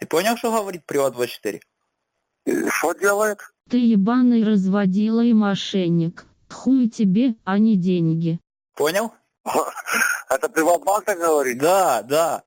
понял, что говорит Приват24? Что делает? Ты ебаный разводила и мошенник. Хуй тебе, а не деньги. Понял? Это Приватбанк так говорит? Да.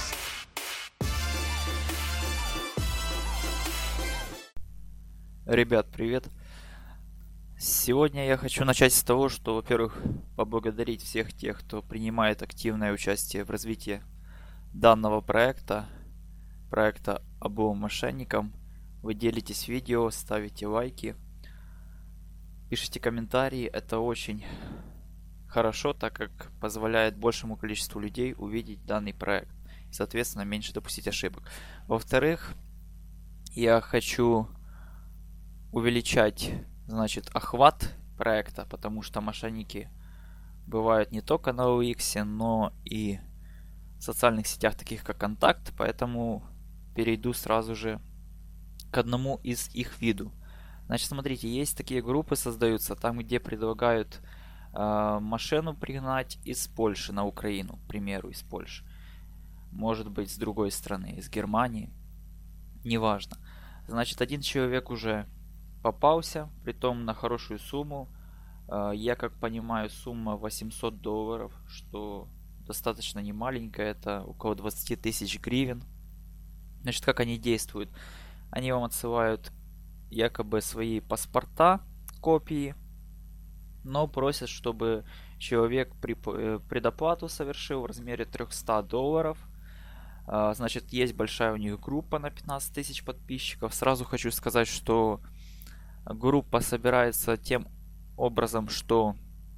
Ребят, привет! Сегодня я хочу начать с того, что, во-первых, поблагодарить всех тех, кто принимает активное участие в развитии данного проекта «Обоим мошенникам». Вы делитесь видео, ставите лайки, пишите комментарии. Это очень хорошо, так как позволяет большему количеству людей увидеть данный проект и, соответственно, меньше допустить ошибок. Во-вторых, я хочу увеличать, охват проекта, потому что мошенники бывают не только на OLX, но и в социальных сетях, таких как Контакт, поэтому перейду сразу же к одному из их виду. Смотрите, есть такие группы, создаются там, где предлагают машину пригнать из Польши на Украину, к примеру, из Польши. Может быть, с другой страны, из Германии, неважно. Один человек уже попался, притом на хорошую сумму. Я как понимаю, сумма $800, что достаточно немаленькая, это около 20 тысяч гривен. Как они действуют? Они вам отсылают якобы свои паспорта, копии, но просят, чтобы человек предоплату совершил в размере $300. Есть большая у них группа на 15 тысяч подписчиков. Сразу хочу сказать, что группа собирается тем образом, что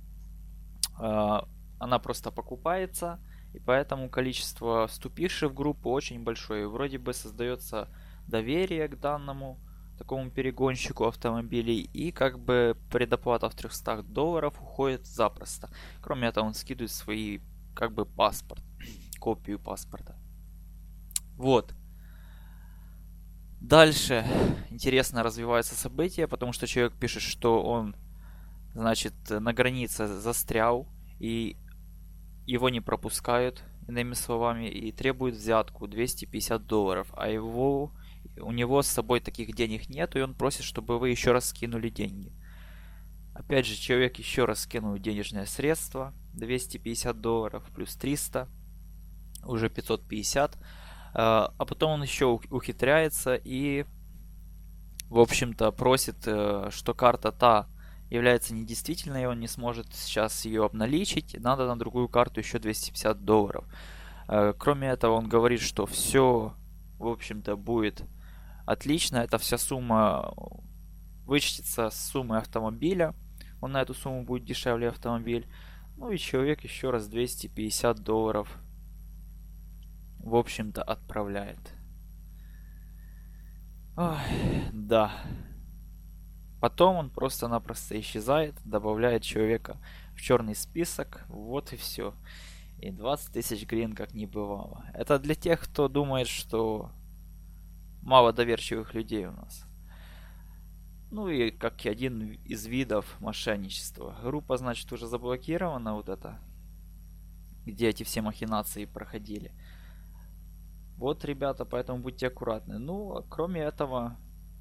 она просто покупается, и поэтому количество вступивших в группу очень большое. Вроде бы создается доверие к данному такому перегонщику автомобилей, и предоплата в $300 уходит запросто. Кроме этого, он скидывает свои паспорт, копию паспорта. Вот. Дальше интересно развиваются события, потому что человек пишет, что он, на границе застрял, и его не пропускают, иными словами, и требует взятку $250, а у него с собой таких денег нет, и он просит, чтобы вы еще раз скинули деньги. Опять же, человек еще раз скинул денежное средство, $250 плюс 300, уже 550. А потом он еще ухитряется и, в общем-то, просит, что карта та является недействительной, и он не сможет сейчас ее обналичить, надо на другую карту еще $250. Кроме этого, он говорит, что все, в общем-то, будет отлично, эта вся сумма вычтется с суммы автомобиля, он на эту сумму будет дешевле автомобиль, и человек еще раз $250 в общем-то отправляет. Ой, да. Потом он просто-напросто исчезает, добавляет человека в черный список, вот и все. И 20 тысяч гривен как не бывало. Это для тех, кто думает, что мало доверчивых людей у нас. И как один из видов мошенничества. Группа, уже заблокирована, где эти все махинации проходили. Вот, ребята, поэтому будьте аккуратны. Кроме этого,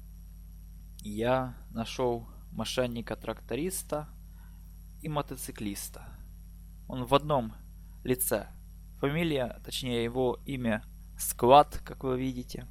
я нашел мошенника-тракториста и мотоциклиста. Он в одном лице. Фамилия, точнее его имя Склад, как вы видите.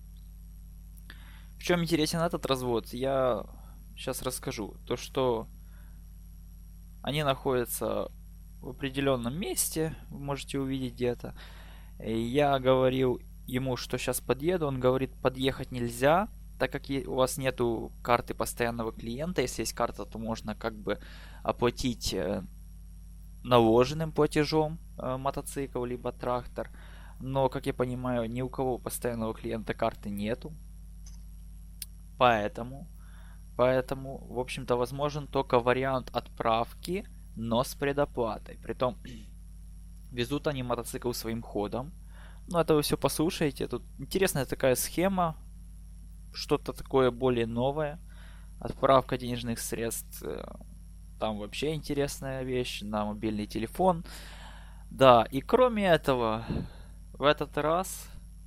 В чем интересен этот развод, я сейчас расскажу. То, что они находятся в определенном месте, вы можете увидеть где-то. Я говорил ему, что сейчас подъеду, он говорит, подъехать нельзя, так как у вас нету карты постоянного клиента. Если есть карта, то можно оплатить наложенным платежом мотоцикл либо трактор. Но, как я понимаю, ни у кого постоянного клиента карты нету. Поэтому, в общем-то, возможен только вариант отправки, но с предоплатой. Притом, везут они мотоцикл своим ходом. Это вы все послушаете. Тут интересная такая схема. Что-то такое более новое. Отправка денежных средств. Там вообще интересная вещь. На мобильный телефон. Да, и кроме этого, в этот раз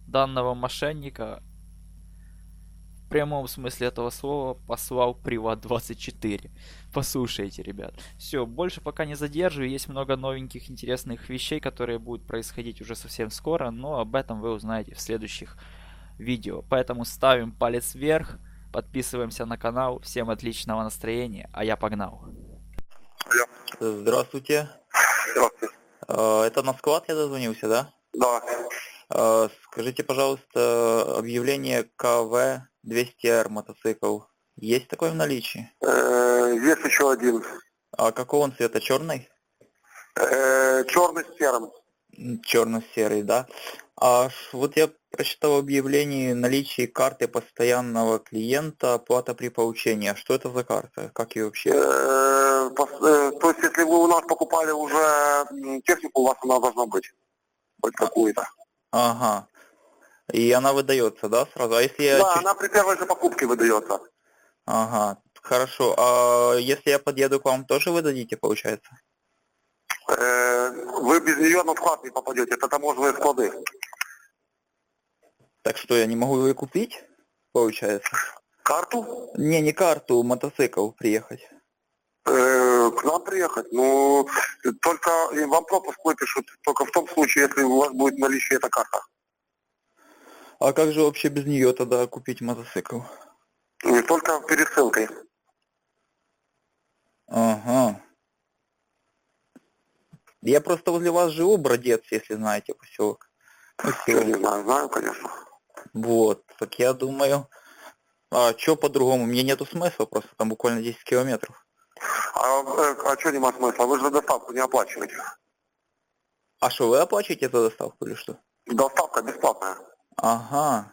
данного мошенника в прямом смысле этого слова послал Приват24. Послушайте, ребят. Все, больше пока не задерживаю. Есть много новеньких интересных вещей, которые будут происходить уже совсем скоро, но об этом вы узнаете в следующих видео. Поэтому ставим палец вверх, подписываемся на канал. Всем отличного настроения, а я погнал. Алло. Здравствуйте. Здравствуйте. Это на склад я дозвонился, да? Да. Скажите, пожалуйста, объявление КВ-200Р мотоцикл. Есть такое в наличии? Есть еще один. А какого он цвета? Черный? Черный с серым. Черно-серый, да? Вот я прочитал объявление наличия карты постоянного клиента, оплата при получении. А что это за карта? Как ее вообще? То есть, если вы у нас покупали уже технику, у вас она должна быть. Хоть какую-то. Ага. И она выдается, да, сразу? А если я... Да, она при первой же покупке выдается. Ага, хорошо. А если я подъеду к вам, тоже вы дадите, получается? Вы без нее на склад не попадете, это таможенные склады. Так что, я не могу ее купить, получается? Карту? Не карту, мотоцикл приехать. К нам приехать. Ну, только вам пропуск выпишут, только в том случае, если у вас будет в наличии эта карта. А как же вообще без нее тогда купить мотоцикл? Не только пересылкой. Ага. Я просто возле вас живу, Бродец, если знаете, поселок. Я не знаю, конечно. Вот, так я думаю, а что по-другому? Мне нету смысла, просто там буквально 10 километров. А что нема смысла? Вы же за доставку не оплачиваете. А что, вы оплачиваете за доставку или что? Доставка бесплатная. Ага.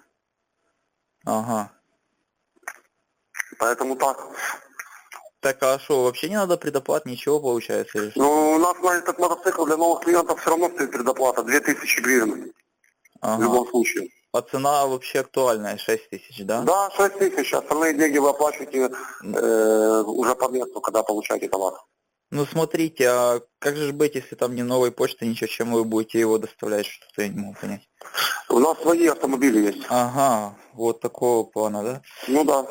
Поэтому так. Так, а что, вообще не надо предоплат, ничего получается? Или что? Ну, у нас на этот мотоцикл для новых клиентов все равно стоит предоплата 2000 гривен. Ага. В любом случае. А цена вообще актуальная, 6000, да? Да, 6000. Остальные деньги вы оплачиваете уже по месту, когда получаете товар. Ну смотрите, а как же быть, если там не новой почты, ничего, чем вы будете его доставлять, что-то я не могу понять. У нас свои автомобили есть. Ага, вот такого плана, да? Ну да.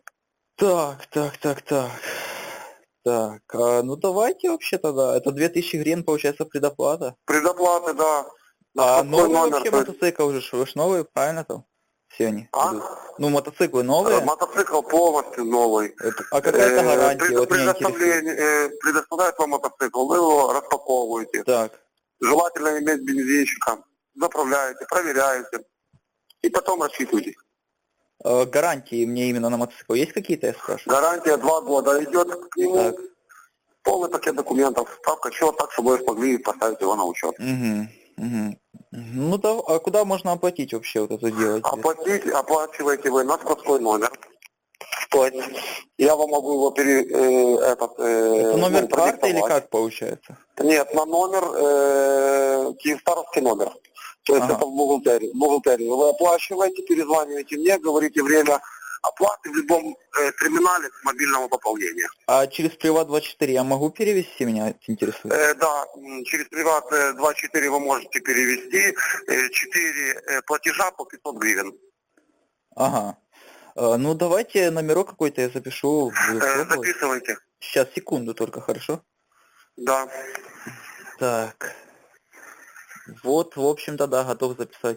Так, ну давайте вообще тогда. Это 2000 гривен, получается, предоплата. Предоплаты, да. А новый номер, вообще мотоцикл уже, вы ж новые, правильно там? Все они. А? Ну, мотоциклы новые. Мотоцикл полностью новый. А какая-то гарантия? Вот меня интересует. Предоставляет вам мотоцикл, вы его распаковываете. Так. Желательно иметь бензинчика. Заправляете, проверяете. И потом рассчитываете. Гарантии мне именно на мотоцикл есть какие-то, я спрашиваю? Гарантия 2 года идет к нему. Так. Полный пакет документов. Справка, счет, так, чтобы вы смогли поставить его на учет. Угу. Ну да, а куда можно оплатить вообще вот это делать? Оплачиваете вы на складской номер. То есть я вам могу его это номер карты или продиктовать. как получается? Нет, на номер, киевстаровский номер. То есть это в бухгалтерии. Вы оплачиваете, перезваниваете мне, говорите время оплаты в любом терминале с мобильного пополнения. А через Приват24 я могу перевести, меня это интересует? Да, через Приват24 вы можете перевести 4 платежа по 500 гривен. Ага. Ну давайте номерок какой-то я запишу. Записывайте. Сейчас, секунду только, хорошо? Да. Так. Вот, в общем-то, да, готов записать.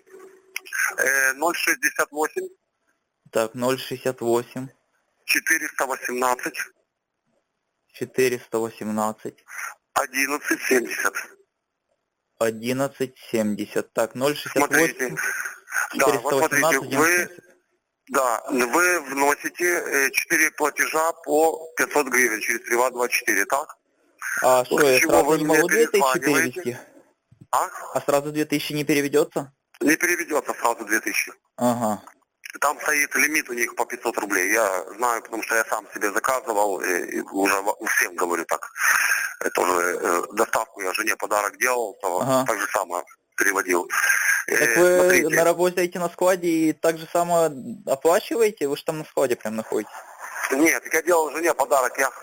068. Так, 068. 418. 418. 1170. 1170. Так, 068. Смотрите. Да, вот смотрите, вы вносите 4 платежа по 500 гривен через Приват24, так? А что, я сразу не могу 2000 перевести? А сразу 2000 не переведется? Не переведется сразу 2000. Ага. Там стоит лимит у них по 500 рублей. Я знаю, потому что я сам себе заказывал, и уже всем говорю так. Это уже доставку я жене подарок делал, то так же самое переводил. Так вы смотрите. работаете на складе и так же само оплачиваете? Вы же там на складе прям находитесь? Нет, я делал жене подарок, я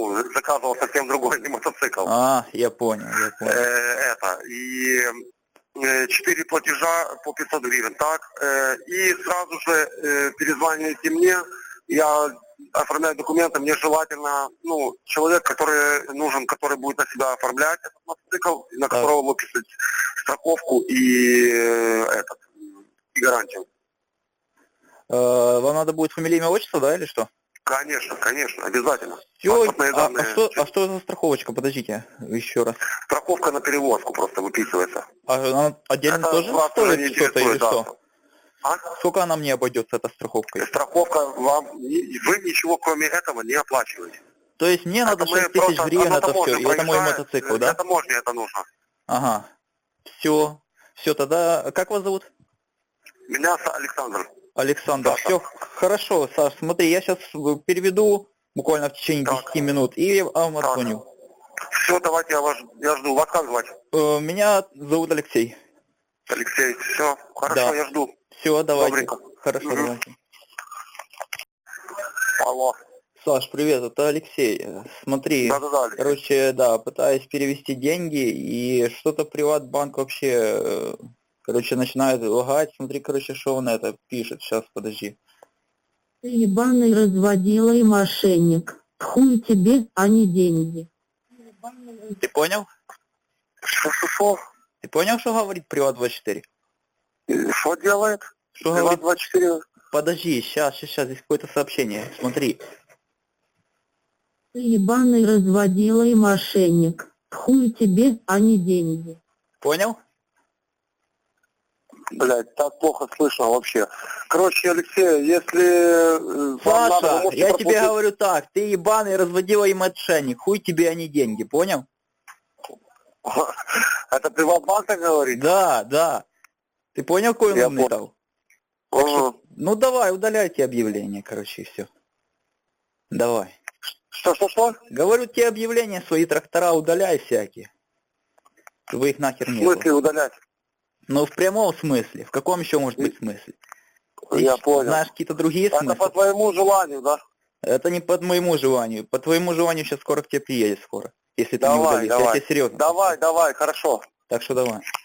заказывал совсем другой, не мотоцикл. Я понял. И 4 платежа по 500 гривен, так? И сразу же перезванивайте мне, я оформляю документы, мне желательно, человек, который нужен, который будет на себя оформлять этот мотоцикл, на которого выписать страховку и гарантию. Вам надо будет фамилия, имя, отчество, да, или что? Конечно, обязательно. Все, что за страховочка, подождите, еще раз. Страховка на перевозку просто выписывается. А она отдельно тоже стоит что-то или да. что? Сколько она мне обойдется, эта страховка? Страховка вы ничего кроме этого не оплачиваете. То есть мне надо 6 тысяч гривен, это все, и это мой мотоцикл, да? Это можно, это нужно. Ага, все тогда, как вас зовут? Меня Александр. Александр, да, все хорошо, Саш, смотри, я сейчас переведу буквально в течение 10 минут и вам отзвоню. Все, давайте, я жду. Вас как звать? Меня зовут Алексей. Алексей, все, хорошо, да. Я жду. Все, давайте. Добренько. Хорошо, давайте. Алло. Саш, привет, это Алексей. Смотри, Алексей. короче, пытаюсь перевести деньги, и что-то Приватбанк вообще... начинает лагать. Смотри, что он это пишет. Сейчас, подожди. Ты ебаный разводила и мошенник. Хуй тебе, а не деньги. Ты понял? Что? Ты понял, что говорит Приват24? Что делает? Что Приват24? Подожди, сейчас, здесь какое-то сообщение. Смотри. Ты ебаный разводила и мошенник. Хуй тебе, а не деньги. Понял? Блять, так плохо слышно вообще. Короче, Алексей, если... Саша, я тебе говорю так, ты ебаный разводила и мошенник, хуй тебе, а не деньги, понял? Это Приватбанк так говорит? Да. Ты понял, какой он умный стал? Что, давай, удаляйте объявление, и все. Давай. Что? Говорю, те объявления, свои трактора удаляй всякие. Вы их нахер не. В смысле удалять? В прямом смысле. В каком еще может быть смысле? Я понял. Знаешь какие-то другие смыслы? Это по твоему желанию, да? Это не по моему желанию. По твоему желанию сейчас скоро к тебе приедет скоро. Если ты не удалишь. Я тебе серьезно. Давай, хорошо. Так что давай.